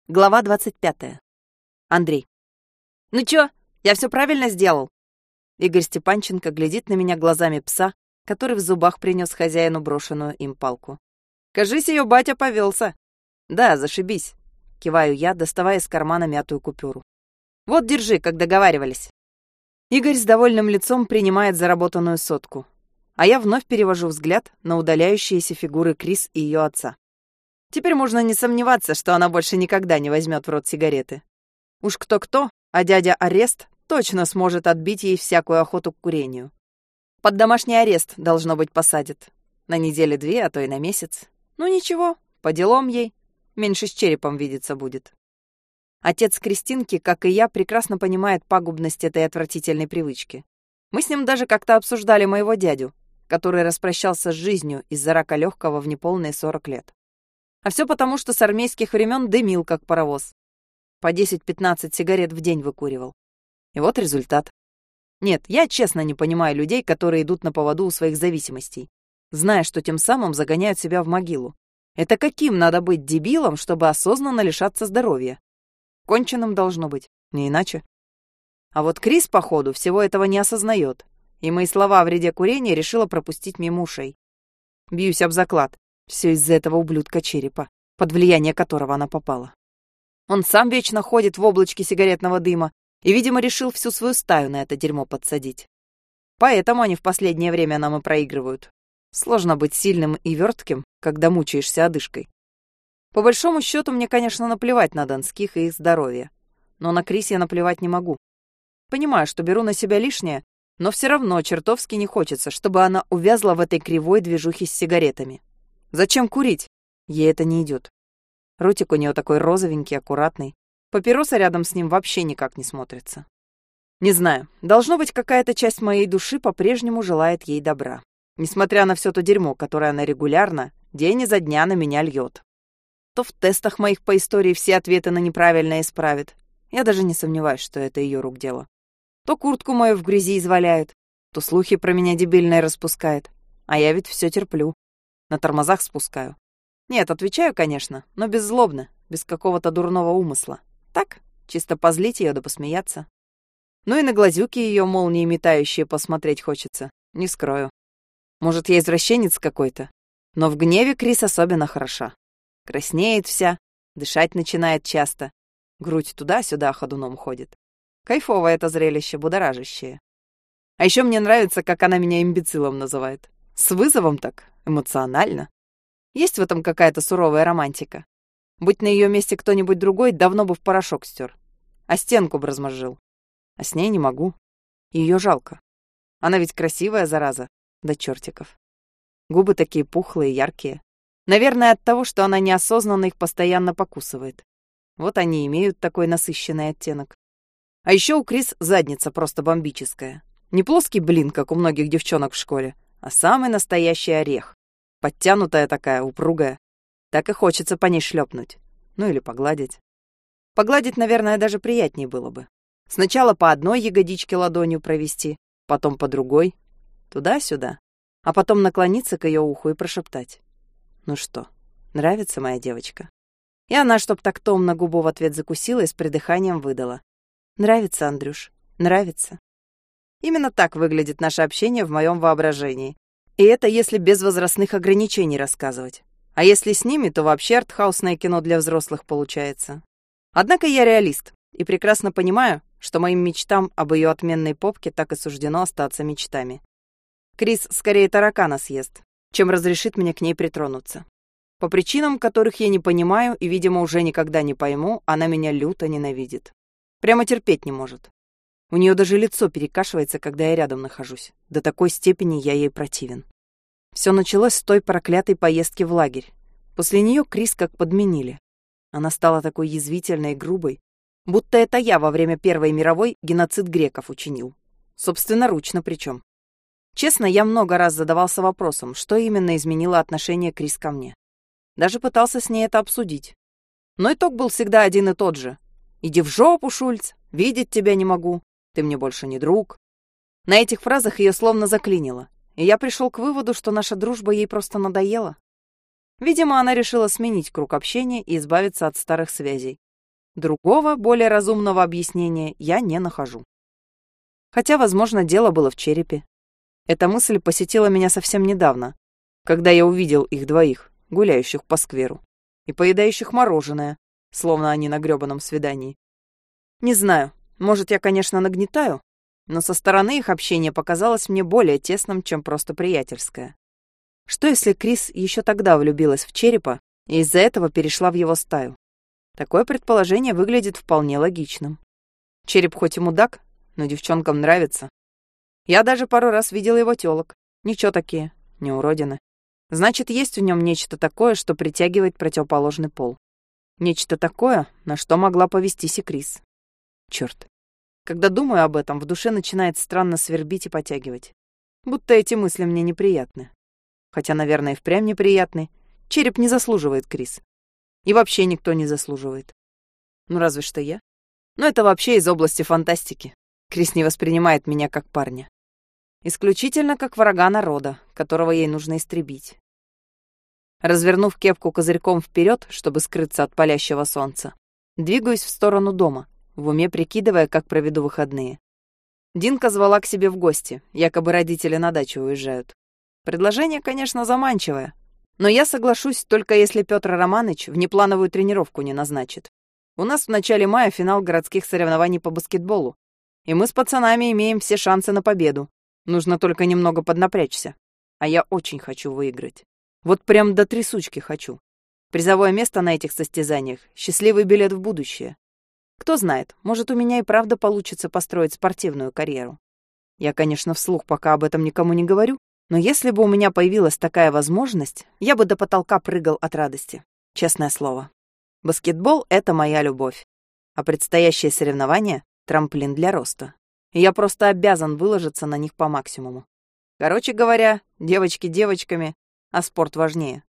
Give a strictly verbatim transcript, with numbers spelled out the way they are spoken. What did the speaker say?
Глава двадцать пятая. Андрей. «Ну чё, я всё правильно сделал?» Игорь Степанченко глядит на меня глазами пса, который в зубах принёс хозяину брошенную им палку. «Кажись, её батя повёлся». «Да, зашибись», — киваю я, доставая из кармана мятую купюру. «Вот, держи, как договаривались». Игорь с довольным лицом принимает заработанную сотку, а я вновь перевожу взгляд на удаляющиеся фигуры Крис и её отца. Теперь можно не сомневаться, что она больше никогда не возьмет в рот сигареты. Уж кто-кто, а дядя Арест точно сможет отбить ей всякую охоту к курению. Под домашний арест, должно быть, посадит. На недели две, а то и на месяц. Ну ничего, по делам ей. Меньше с черепом видеться будет. Отец Кристинки, как и я, прекрасно понимает пагубность этой отвратительной привычки. Мы с ним даже как-то обсуждали моего дядю, который распрощался с жизнью из-за рака легкого в неполные сорок лет. А все потому, что с армейских времен дымил, как паровоз. По десять-пятнадцать сигарет в день выкуривал. И вот результат. Нет, я честно не понимаю людей, которые идут на поводу у своих зависимостей, зная, что тем самым загоняют себя в могилу. Это каким надо быть дебилом, чтобы осознанно лишаться здоровья? Конченым должно быть, не иначе. А вот Крис, походу, всего этого не осознает, и мои слова о вреде курения решила пропустить мимо ушей. Бьюсь об заклад. Все из-за этого ублюдка черепа, под влияние которого она попала. Он сам вечно ходит в облачке сигаретного дыма и, видимо, решил всю свою стаю на это дерьмо подсадить. Поэтому они в последнее время нам и проигрывают. Сложно быть сильным и вертким, когда мучаешься одышкой. По большому счету, мне, конечно, наплевать на донских и их здоровье. Но на Крис я наплевать не могу. Понимаю, что беру на себя лишнее, но все равно чертовски не хочется, чтобы она увязла в этой кривой движухе с сигаретами. Зачем курить? Ей это не идет. Ротик у нее такой розовенький, аккуратный. Папироса рядом с ним вообще никак не смотрится. Не знаю, должно быть, какая-то часть моей души по-прежнему желает ей добра. Несмотря на все то дерьмо, которое она регулярно, день изо дня на меня льет. То в тестах моих по истории все ответы на неправильное исправит. Я даже не сомневаюсь, что это ее рук дело. То куртку мою в грязи изваляет, то слухи про меня дебильные распускает. А я ведь все терплю. На тормозах спускаю. Нет, отвечаю, конечно, но беззлобно, без какого-то дурного умысла. Так, чисто позлить ее да посмеяться. Ну и на глазюки ее молнии метающие посмотреть хочется, не скрою. Может, я извращенец какой-то, но в гневе Крис особенно хороша. Краснеет вся, дышать начинает часто, грудь туда-сюда ходуном ходит. Кайфовое это зрелище, будоражащее. А еще мне нравится, как она меня имбецилом называет. С вызовом так, эмоционально. Есть в этом какая-то суровая романтика. Будь на ее месте кто-нибудь другой, давно бы в порошок стер. А стенку бы размозжил. А с ней не могу. Ее жалко. Она ведь красивая, зараза, до чертиков. Губы такие пухлые, яркие. Наверное, от того, что она неосознанно их постоянно покусывает. Вот они имеют такой насыщенный оттенок. А еще у Крис задница просто бомбическая. Не плоский блин, как у многих девчонок в школе, а самый настоящий орех. Подтянутая такая, упругая. Так и хочется по ней шлепнуть. Ну или погладить. Погладить, наверное, даже приятнее было бы. Сначала по одной ягодичке ладонью провести, потом по другой. Туда-сюда. А потом наклониться к ее уху и прошептать. Ну что, нравится моя девочка? И она, чтоб так томно губу в ответ закусила и с придыханием выдала. Нравится, Андрюш, нравится. Именно так выглядит наше общение в моем воображении. И это если без возрастных ограничений рассказывать. А если с ними, то вообще артхаусное кино для взрослых получается. Однако я реалист и прекрасно понимаю, что моим мечтам об ее отменной попке так и суждено остаться мечтами. Крис скорее таракана съест, чем разрешит мне к ней притронуться. По причинам, которых я не понимаю и, видимо, уже никогда не пойму, она меня люто ненавидит. Прямо терпеть не может. У нее даже лицо перекашивается, когда я рядом нахожусь. До такой степени я ей противен. Все началось с той проклятой поездки в лагерь. После нее Крис как подменили. Она стала такой язвительной и грубой, будто это я во время Первой мировой геноцид греков учинил. Собственноручно причем. Честно, я много раз задавался вопросом, что именно изменило отношение Крис ко мне. Даже пытался с ней это обсудить. Но итог был всегда один и тот же. «Иди в жопу, Шульц, видеть тебя не могу, ты мне больше не друг». На этих фразах ее словно заклинило, и я пришел к выводу, что наша дружба ей просто надоела. Видимо, она решила сменить круг общения и избавиться от старых связей. Другого, более разумного объяснения я не нахожу. Хотя, возможно, дело было в черепе. Эта мысль посетила меня совсем недавно, когда я увидел их двоих, гуляющих по скверу, и поедающих мороженое, словно они на грёбаном свидании. Не знаю, может, я, конечно, нагнетаю, но со стороны их общение показалось мне более тесным, чем просто приятельское. Что если Крис еще тогда влюбилась в черепа и из-за этого перешла в его стаю? Такое предположение выглядит вполне логичным. Череп хоть и мудак, но девчонкам нравится. Я даже пару раз видела его тёлок. Ничего такие, не уродины. Значит, есть в нем нечто такое, что притягивает противоположный пол. Нечто такое, на что могла повестись и Крис. Чёрт. Когда думаю об этом, в душе начинает странно свербить и потягивать. Будто эти мысли мне неприятны. Хотя, наверное, и впрямь неприятны. Череп не заслуживает Крис. И вообще никто не заслуживает. Ну, разве что я. Но это вообще из области фантастики. Крис не воспринимает меня как парня. Исключительно как врага народа, которого ей нужно истребить. Развернув кепку козырьком вперед, чтобы скрыться от палящего солнца, двигаюсь в сторону дома, в уме прикидывая, как проведу выходные. Динка звала к себе в гости, якобы родители на дачу уезжают. Предложение, конечно, заманчивое, но я соглашусь только если Петр Романыч внеплановую тренировку не назначит. У нас в начале мая финал городских соревнований по баскетболу, и мы с пацанами имеем все шансы на победу. Нужно только немного поднапрячься. А я очень хочу выиграть. Вот прям до трясучки хочу. Призовое место на этих состязаниях — счастливый билет в будущее. Кто знает, может, у меня и правда получится построить спортивную карьеру. Я, конечно, вслух пока об этом никому не говорю, но если бы у меня появилась такая возможность, я бы до потолка прыгал от радости. Честное слово. Баскетбол — это моя любовь. А предстоящие соревнования — трамплин для роста. И я просто обязан выложиться на них по максимуму. Короче говоря, девочки девочками, а спорт важнее.